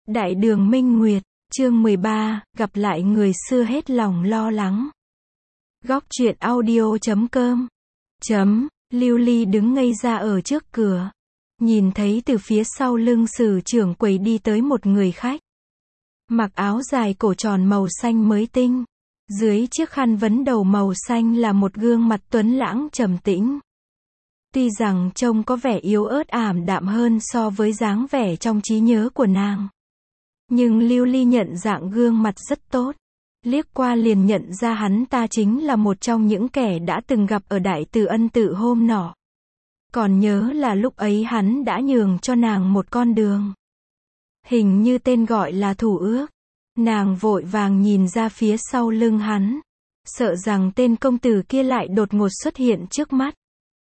Đại đường Minh Nguyệt, chương 13, gặp lại người xưa hết lòng lo lắng. Góc truyện audio.com. Lưu Ly đứng ngây ra ở trước cửa. Nhìn thấy từ phía sau lưng Sử trưởng quầy đi tới một người khách. Mặc áo dài cổ tròn màu xanh mới tinh. Dưới chiếc khăn vấn đầu màu xanh là một gương mặt tuấn lãng trầm tĩnh. Tuy rằng trông có vẻ yếu ớt ảm đạm hơn so với dáng vẻ trong trí nhớ của nàng. Nhưng Lưu Ly nhận dạng gương mặt rất tốt. Liếc qua liền nhận ra hắn ta chính là một trong những kẻ đã từng gặp ở Đại Từ Ân Tự hôm nọ. Còn nhớ là lúc ấy hắn đã nhường cho nàng một con đường. Hình như tên gọi là Thủ Ước. Nàng vội vàng nhìn ra phía sau lưng hắn. Sợ rằng tên công tử kia lại đột ngột xuất hiện trước mắt.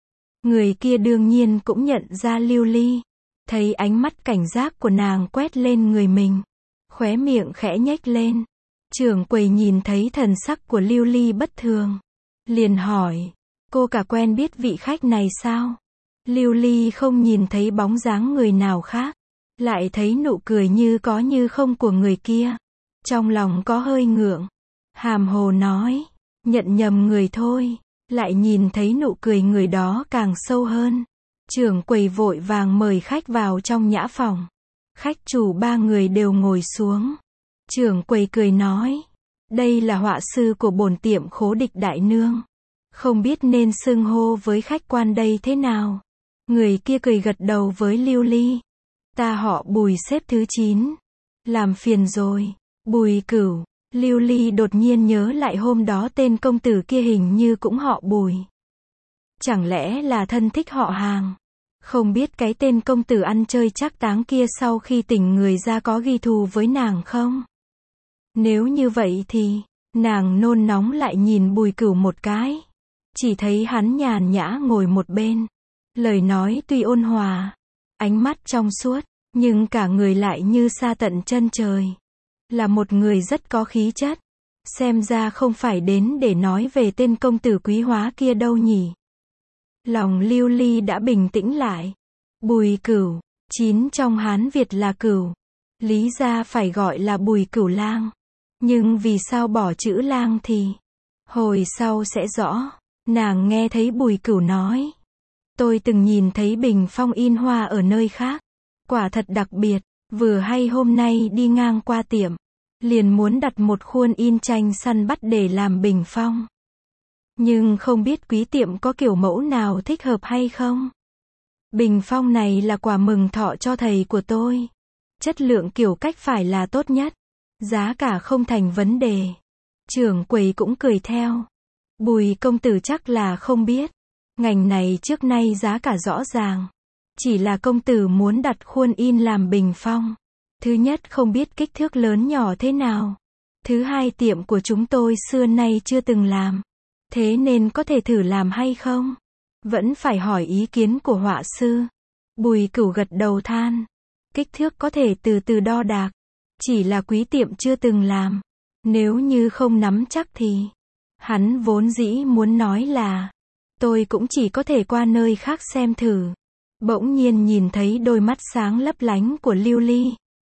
Người kia đương nhiên cũng nhận ra Lưu Ly. Thấy ánh mắt cảnh giác của nàng quét lên người mình. Khóe miệng khẽ nhếch lên. Trưởng quầy nhìn thấy thần sắc của Lưu Ly bất thường. Liền hỏi, cô cả quen biết vị khách này sao? Lưu Ly không nhìn thấy bóng dáng người nào khác. Lại thấy nụ cười như có như không của người kia. Trong lòng có hơi ngượng. Hàm hồ nói, nhận nhầm người thôi. Lại nhìn thấy nụ cười người đó càng sâu hơn. Trưởng quầy vội vàng mời khách vào trong nhã phòng. Khách chủ ba người đều ngồi xuống. Trưởng quầy cười nói, đây là họa sư của bổn tiệm Khố Địch đại nương. Không biết nên xưng hô với khách quan đây thế nào. Người kia cười gật đầu với Lưu Ly. Ta họ Bùi xếp thứ 9. Làm phiền rồi. Bùi Cửu. Lưu Ly đột nhiên nhớ lại hôm đó tên công tử kia hình như cũng họ Bùi. Chẳng lẽ là thân thích họ hàng? Không biết cái tên công tử ăn chơi trác táng kia sau khi tỉnh người ra có ghi thù với nàng không? Nếu như vậy thì, nàng nôn nóng lại nhìn Bùi Cửu một cái. Chỉ thấy hắn nhàn nhã ngồi một bên. Lời nói tuy ôn hòa, ánh mắt trong suốt, nhưng cả người lại như xa tận chân trời. Là một người rất có khí chất. Xem ra không phải đến để nói về tên công tử quý hóa kia đâu nhỉ. Lòng Lưu Ly đã bình tĩnh lại. Bùi Cửu, 9 trong Hán Việt là Cửu. Lý ra phải gọi là Bùi Cửu Lang. Nhưng vì sao bỏ chữ Lang thì? Hồi sau sẽ rõ. Nàng nghe thấy Bùi Cửu nói. Tôi từng nhìn thấy bình phong in hoa ở nơi khác. Quả thật đặc biệt. Vừa hay hôm nay đi ngang qua tiệm. Liền muốn đặt một khuôn in tranh săn bắt để làm bình phong. Nhưng không biết quý tiệm có kiểu mẫu nào thích hợp hay không? Bình phong này là quà mừng thọ cho thầy của tôi. Chất lượng kiểu cách phải là tốt nhất. Giá cả không thành vấn đề. Trưởng quầy cũng cười theo. Bùi công tử chắc là không biết. Ngành này trước nay giá cả rõ ràng. Chỉ là công tử muốn đặt khuôn in làm bình phong. Thứ nhất không biết kích thước lớn nhỏ thế nào. Thứ hai tiệm của chúng tôi xưa nay chưa từng làm. Thế nên có thể thử làm hay không? Vẫn phải hỏi ý kiến của họa sư. Bùi Cửu gật đầu than. Kích thước có thể từ từ đo đạc. Chỉ là quý tiệm chưa từng làm. Nếu như không nắm chắc thì. Hắn vốn dĩ muốn nói là. Tôi cũng chỉ có thể qua nơi khác xem thử. Bỗng nhiên nhìn thấy đôi mắt sáng lấp lánh của Lưu Ly.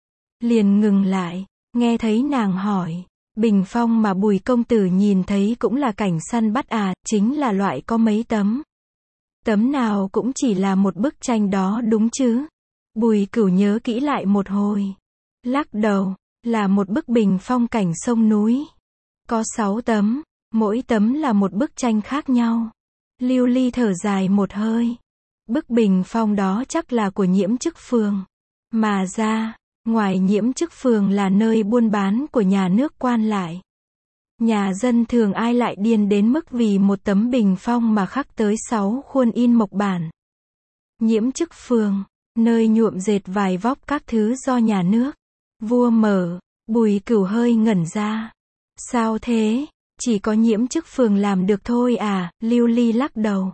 Liền ngừng lại. Nghe thấy nàng hỏi. Bình phong mà Bùi công tử nhìn thấy cũng là cảnh săn bắt à, chính là loại có mấy tấm. Tấm nào cũng chỉ là một bức tranh đó đúng chứ? Bùi Cửu nhớ kỹ lại một hồi. Lắc đầu, là một bức bình phong cảnh sông núi. Có 6 tấm, mỗi tấm là một bức tranh khác nhau. Lưu Ly thở dài một hơi. Bức bình phong đó chắc là của Nhiễm Chức Phường. Mà ra, ngoài Nhiễm Chức Phường là nơi buôn bán của nhà nước quan lại. Nhà dân thường ai lại điên đến mức vì một tấm bình phong mà khắc tới 6 khuôn in mộc bản. Nhiễm Chức Phường, nơi nhuộm dệt vải vóc các thứ do nhà nước vua mở. Bùi Cửu hơi ngẩn ra. Sao thế? Chỉ có Nhiễm Chức Phường làm được thôi à? Lưu Ly lắc đầu.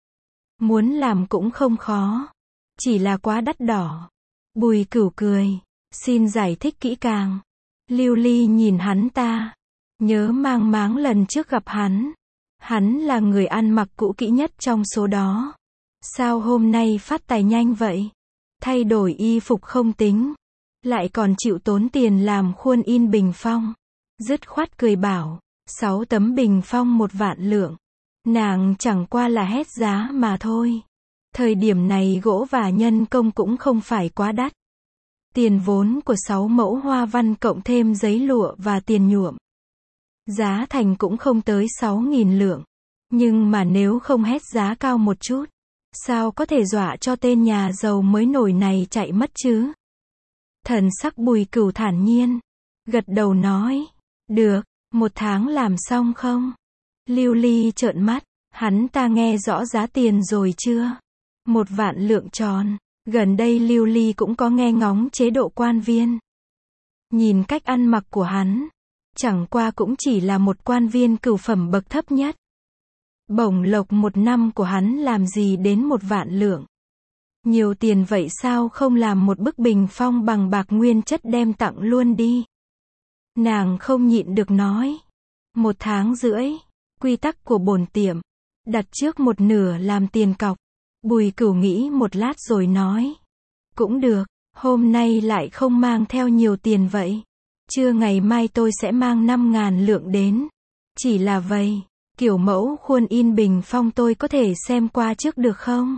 Muốn làm cũng không khó. Chỉ là quá đắt đỏ. Bùi Cửu cười. Xin giải thích kỹ càng. Lưu Ly nhìn hắn ta. Nhớ mang máng lần trước gặp hắn. Hắn là người ăn mặc cũ kỹ nhất trong số đó. Sao hôm nay phát tài nhanh vậy? Thay đổi y phục không tính. lại còn chịu tốn tiền làm khuôn in bình phong. Dứt khoát cười bảo, 6 tấm bình phong 1 vạn lượng. Nàng chẳng qua là hét giá mà thôi. Thời điểm này gỗ và nhân công cũng không phải quá đắt. Tiền vốn của 6 mẫu hoa văn cộng thêm giấy lụa và tiền nhuộm. Giá thành cũng không tới 6.000 lượng. Nhưng mà nếu không hét giá cao một chút, sao có thể dọa cho tên nhà giàu mới nổi này chạy mất chứ? Thần sắc Bùi Cửu thản nhiên, gật đầu nói, được, 1 tháng làm xong không? Lưu Ly trợn mắt, hắn ta nghe rõ giá tiền rồi chưa? 1 vạn lượng tròn. Gần đây Lưu Ly cũng có nghe ngóng chế độ quan viên. Nhìn cách ăn mặc của hắn, chẳng qua cũng chỉ là một quan viên cửu phẩm bậc thấp nhất. Bổng lộc 1 năm của hắn làm gì đến 1 vạn lượng. Nhiều tiền vậy sao không làm một bức bình phong bằng bạc nguyên chất đem tặng luôn đi. Nàng không nhịn được nói. 1 tháng rưỡi, quy tắc của bổn tiệm, đặt trước 1/2 làm tiền cọc. Bùi Cửu nghĩ một lát rồi nói. Cũng được, hôm nay lại không mang theo nhiều tiền vậy. Trưa ngày mai tôi sẽ mang 5.000 lượng đến. Chỉ là vậy, kiểu mẫu khuôn in bình phong tôi có thể xem qua trước được không?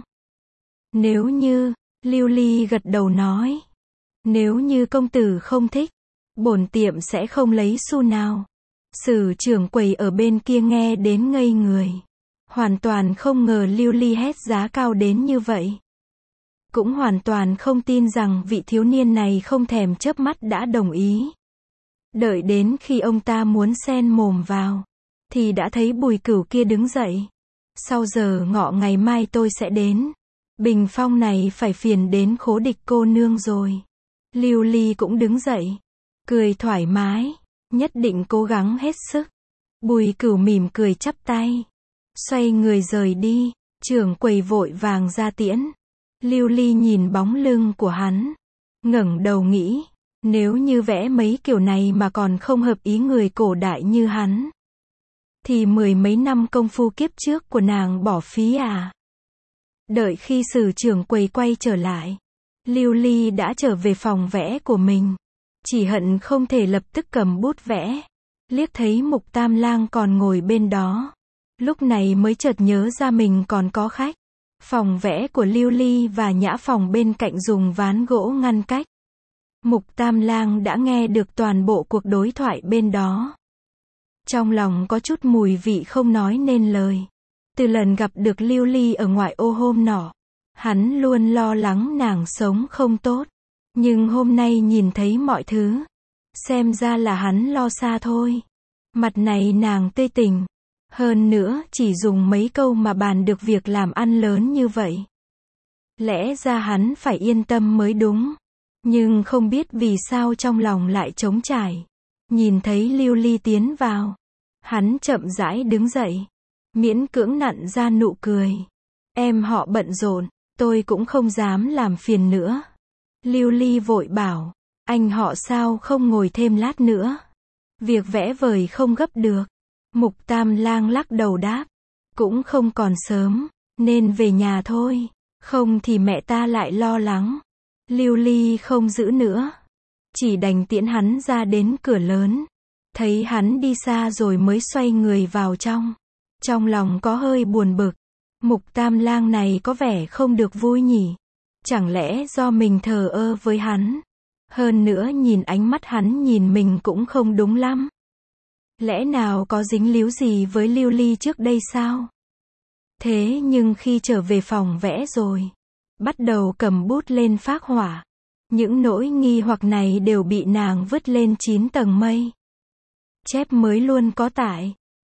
Nếu như, Lưu Ly gật đầu nói. Nếu như công tử không thích, bổn tiệm sẽ không lấy xu nào. Sử trưởng quầy ở bên kia nghe đến ngây người. Hoàn toàn không ngờ Lưu Ly hét giá cao đến như vậy. Cũng hoàn toàn không tin rằng vị thiếu niên này không thèm chớp mắt đã đồng ý. Đợi đến khi ông ta muốn xen mồm vào, thì đã thấy Bùi Cửu kia đứng dậy. Sau giờ ngọ ngày mai tôi sẽ đến. Bình phong này phải phiền đến Khố Địch cô nương rồi. Lưu Ly cũng đứng dậy, cười thoải mái, nhất định cố gắng hết sức. Bùi Cửu mỉm cười chắp tay, xoay người rời đi. Trưởng quầy vội vàng ra tiễn. Lưu Ly nhìn bóng lưng của hắn, ngẩng đầu nghĩ, nếu như vẽ mấy kiểu này mà còn không hợp ý người cổ đại như hắn, thì 10 mấy năm công phu kiếp trước của nàng bỏ phí à. Đợi khi Sử trưởng quầy quay trở lại, Lưu Ly đã trở về phòng vẽ của mình. Chỉ hận không thể lập tức cầm bút vẽ. Liếc thấy Mục Tam Lang còn ngồi bên đó, lúc này mới chợt nhớ ra mình còn có khách. Phòng vẽ của Lưu Ly và nhã phòng bên cạnh dùng ván gỗ ngăn cách. Mục Tam Lang đã nghe được toàn bộ cuộc đối thoại bên đó. Trong lòng có chút mùi vị không nói nên lời. Từ lần gặp được Lưu Ly ở ngoại ô hôm nọ, hắn luôn lo lắng nàng sống không tốt. Nhưng hôm nay nhìn thấy mọi thứ, xem ra là hắn lo xa thôi. Mặt này nàng tươi tỉnh. Hơn nữa chỉ dùng mấy câu mà bàn được việc làm ăn lớn như vậy. Lẽ ra hắn phải yên tâm mới đúng. Nhưng không biết vì sao trong lòng lại trống trải. Nhìn thấy Lưu Ly tiến vào, hắn chậm rãi đứng dậy, miễn cưỡng nặn ra nụ cười. Em họ bận rộn, tôi cũng không dám làm phiền nữa. Lưu Ly vội bảo, anh họ sao không ngồi thêm lát nữa. Việc vẽ vời không gấp được. Mục Tam Lang lắc đầu đáp, cũng không còn sớm, nên về nhà thôi, không thì mẹ ta lại lo lắng. Lưu Ly không giữ nữa, chỉ đành tiễn hắn ra đến cửa lớn. Thấy hắn đi xa rồi mới xoay người vào trong. Trong lòng có hơi buồn bực, Mục Tam Lang này có vẻ không được vui nhỉ. Chẳng lẽ do mình thờ ơ với hắn? Hơn nữa nhìn ánh mắt hắn nhìn mình cũng không đúng lắm. Lẽ nào có dính líu gì với Lưu Ly trước đây sao? Thế nhưng khi trở về phòng vẽ rồi, bắt đầu cầm bút lên phác họa. Những nỗi nghi hoặc này đều bị nàng vứt lên 9 tầng mây. Chép mới luôn có tại.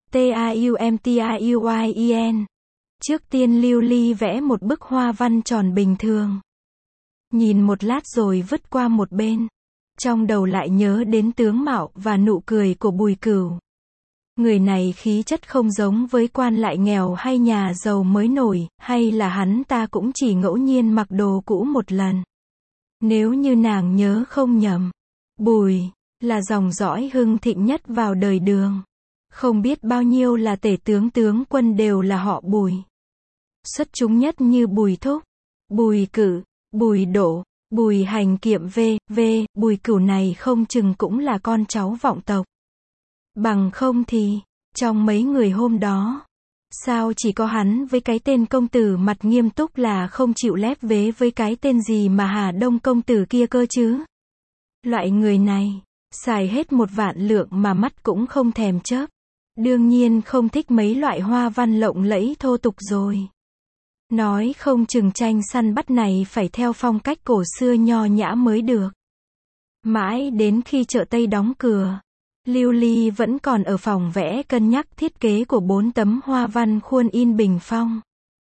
TAUMTIUIEN. Trước tiên Lưu Ly vẽ một bức hoa văn tròn bình thường. Nhìn một lát rồi vứt qua một bên. Trong đầu lại nhớ đến tướng mạo và nụ cười của Bùi Cửu. Người này khí chất không giống với quan lại nghèo hay nhà giàu mới nổi, hay là hắn ta cũng chỉ ngẫu nhiên mặc đồ cũ một lần. Nếu như nàng nhớ không nhầm, Bùi là dòng dõi hưng thịnh nhất vào đời Đường. Không biết bao nhiêu là tể tướng tướng quân đều là họ Bùi. Xuất chúng nhất như Bùi Thúc, Bùi Cử, Bùi Đỗ, Bùi Hành Kiệm Bùi Cửu này không chừng cũng là con cháu vọng tộc. Bằng không thì, trong mấy người hôm đó, sao chỉ có hắn với cái tên công tử mặt nghiêm túc là không chịu lép vế với cái tên gì mà Hà Đông công tử kia cơ chứ? Loại người này, xài hết 1.000.000 mà mắt cũng không thèm chớp. Đương nhiên không thích mấy loại hoa văn lộng lẫy thô tục rồi. Nói không chừng tranh săn bắt này phải theo phong cách cổ xưa nho nhã mới được. Mãi đến khi chợ Tây đóng cửa, Lưu Ly vẫn còn ở phòng vẽ cân nhắc thiết kế của 4 tấm hoa văn khuôn in bình phong.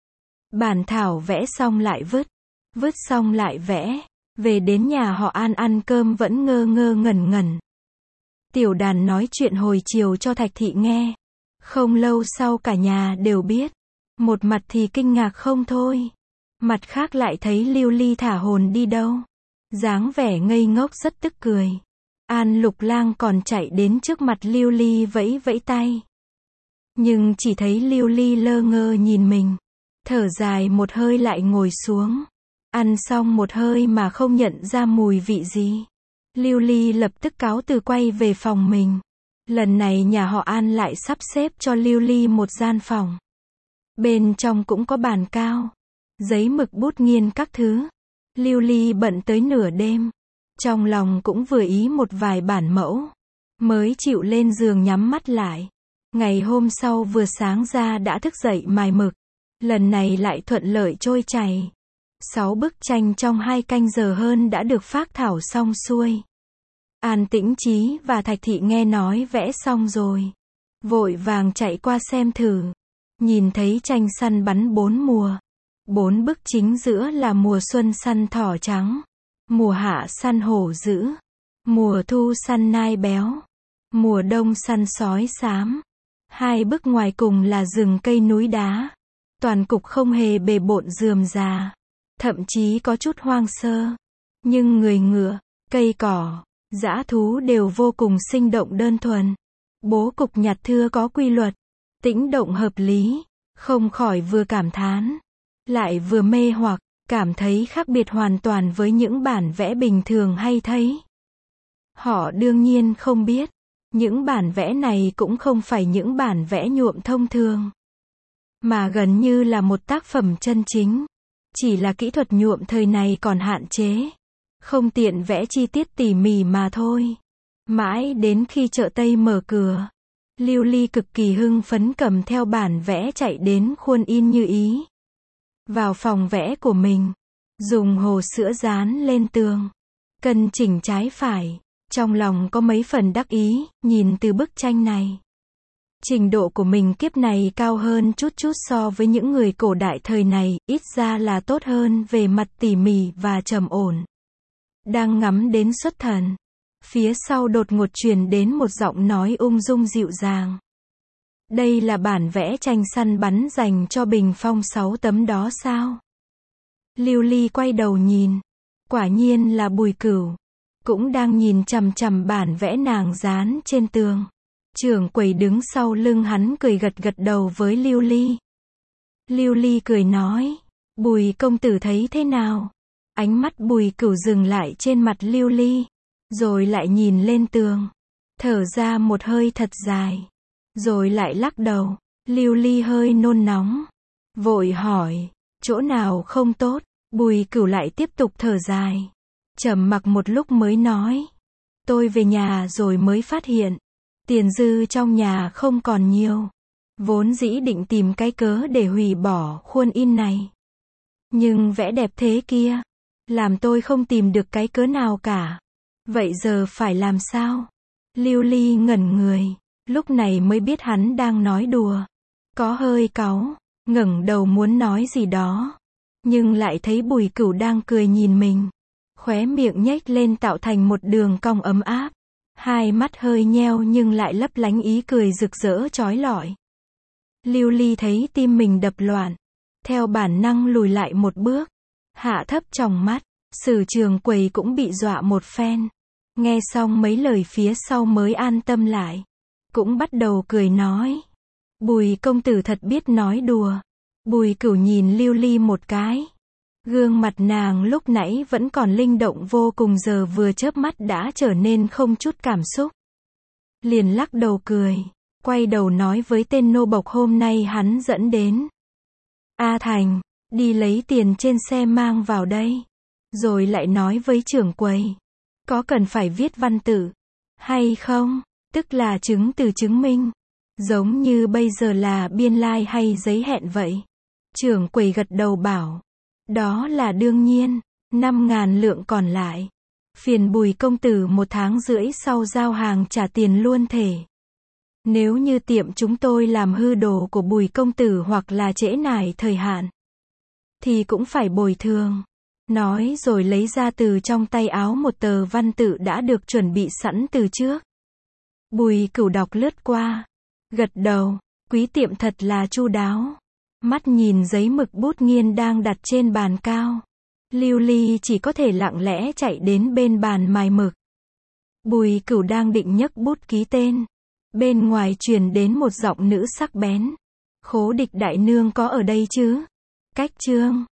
Bản thảo vẽ xong lại vứt xong lại vẽ, về đến nhà họ An ăn cơm vẫn ngơ ngơ ngẩn ngẩn. Tiểu Đàn nói chuyện hồi chiều cho Thạch Thị nghe. Không lâu sau cả nhà đều biết. Một mặt thì kinh ngạc không thôi. Mặt khác lại thấy Lưu Ly thả hồn đi đâu. Dáng vẻ ngây ngốc rất tức cười. An Lục Lang còn chạy đến trước mặt Lưu Ly vẫy vẫy tay. Nhưng chỉ thấy Lưu Ly lơ ngơ nhìn mình. Thở dài một hơi lại ngồi xuống. Ăn xong một hơi mà không nhận ra mùi vị gì. Lưu Ly lập tức cáo từ quay về phòng mình. Lần này nhà họ An lại sắp xếp cho Lưu Ly một gian phòng. Bên trong cũng có bàn cao, giấy mực bút nghiên các thứ. Lưu Ly bận tới nửa đêm. Trong lòng cũng vừa ý một vài bản mẫu. Mới chịu lên giường nhắm mắt lại. Ngày hôm sau vừa sáng ra đã thức dậy mài mực. Lần này lại thuận lợi trôi chảy. 6 bức tranh trong 2 canh giờ hơn đã được phác thảo xong xuôi. An Tĩnh Chí và Thạch Thị nghe nói vẽ xong rồi. Vội vàng chạy qua xem thử. Nhìn thấy tranh săn bắn 4 mùa. 4 bức chính giữa là mùa xuân săn thỏ trắng. Mùa hạ săn hổ dữ. Mùa thu săn nai béo. Mùa đông săn sói xám. 2 bức ngoài cùng là rừng cây núi đá. Toàn cục không hề bề bộn rườm rà. Thậm chí có chút hoang sơ. Nhưng người ngựa, cây cỏ, dã thú đều vô cùng sinh động đơn thuần. Bố cục nhặt thưa có quy luật, tĩnh động hợp lý, không khỏi vừa cảm thán, lại vừa mê hoặc, cảm thấy khác biệt hoàn toàn với những bản vẽ bình thường hay thấy. Họ đương nhiên không biết, những bản vẽ này cũng không phải những bản vẽ nhuộm thông thường, mà gần như là một tác phẩm chân chính. Chỉ là kỹ thuật nhuộm thời này còn hạn chế, không tiện vẽ chi tiết tỉ mỉ mà thôi. Mãi đến khi chợ Tây mở cửa, Lưu Ly cực kỳ hưng phấn cầm theo bản vẽ chạy đến khuôn in như ý. Vào phòng vẽ của mình, dùng hồ sữa dán lên tường, cân chỉnh trái phải, trong lòng có mấy phần đắc ý, nhìn từ bức tranh này. Trình độ của mình kiếp này cao hơn chút chút so với những người cổ đại thời này, ít ra là tốt hơn về mặt tỉ mỉ và trầm ổn. Đang ngắm đến xuất thần, phía sau đột ngột truyền đến một giọng nói ung dung dịu dàng. Đây là bản vẽ tranh săn bắn dành cho bình phong 6 tấm đó sao? Lưu Ly quay đầu nhìn, quả nhiên là Bùi Cửu, cũng đang nhìn chằm chằm bản vẽ nàng dán trên tường. Trưởng quầy đứng sau lưng hắn cười gật gật đầu với Lưu Ly. Lưu Ly cười nói, Bùi công tử thấy thế nào? Ánh mắt Bùi Cửu dừng lại trên mặt Lưu Ly, rồi lại nhìn lên tường, thở ra một hơi thật dài, rồi lại lắc đầu. Lưu Ly hơi nôn nóng, vội hỏi, chỗ nào không tốt? Bùi Cửu lại tiếp tục thở dài, trầm mặc một lúc mới nói, tôi về nhà rồi mới phát hiện, tiền dư trong nhà không còn nhiều, vốn dĩ định tìm cái cớ để hủy bỏ khuôn in này. Nhưng vẽ đẹp thế kia, làm tôi không tìm được cái cớ nào cả. Vậy giờ phải làm sao? Lưu Ly ngẩn người, lúc này mới biết hắn đang nói đùa. Có hơi cáu, ngẩng đầu muốn nói gì đó, nhưng lại thấy Bùi Cửu đang cười nhìn mình. Khóe miệng nhếch lên tạo thành một đường cong ấm áp. Hai mắt hơi nheo nhưng lại lấp lánh ý cười rực rỡ chói lọi. Lưu Ly thấy tim mình đập loạn, theo bản năng lùi lại một bước, hạ thấp tròng mắt. Sử Trường quầy cũng bị dọa một phen. Nghe xong mấy lời phía sau mới an tâm lại, cũng bắt đầu cười nói, Bùi công tử thật biết nói đùa. Bùi Cửu nhìn Lưu Ly một cái, Gương mặt nàng lúc nãy vẫn còn linh động vô cùng giờ vừa chớp mắt đã trở nên không chút cảm xúc. Liền lắc đầu cười, quay đầu nói với tên nô bộc hôm nay hắn dẫn đến. A Thành, đi lấy tiền trên xe mang vào đây. Rồi lại nói với trưởng quầy, có cần phải viết văn tự hay không, tức là chứng từ chứng minh, giống như bây giờ là biên lai hay giấy hẹn vậy. Trưởng quầy gật đầu bảo, đó là đương nhiên, 5.000 lượng còn lại. Phiền Bùi công tử 1 tháng rưỡi sau giao hàng trả tiền luôn thể. Nếu như tiệm chúng tôi làm hư đồ của Bùi công tử hoặc là trễ nải thời hạn, thì cũng phải bồi thường. Nói rồi lấy ra từ trong tay áo một tờ văn tự đã được chuẩn bị sẵn từ trước. Bùi Cửu đọc lướt qua, gật đầu, quý tiệm thật là chu đáo. Mắt nhìn giấy mực bút nghiên đang đặt trên bàn cao. Lưu Ly chỉ có thể lặng lẽ chạy đến bên bàn mài mực. Bùi Cửu đang định nhấc bút ký tên. Bên ngoài truyền đến một giọng nữ sắc bén. Khố Địch đại nương có ở đây chứ? Cách Trương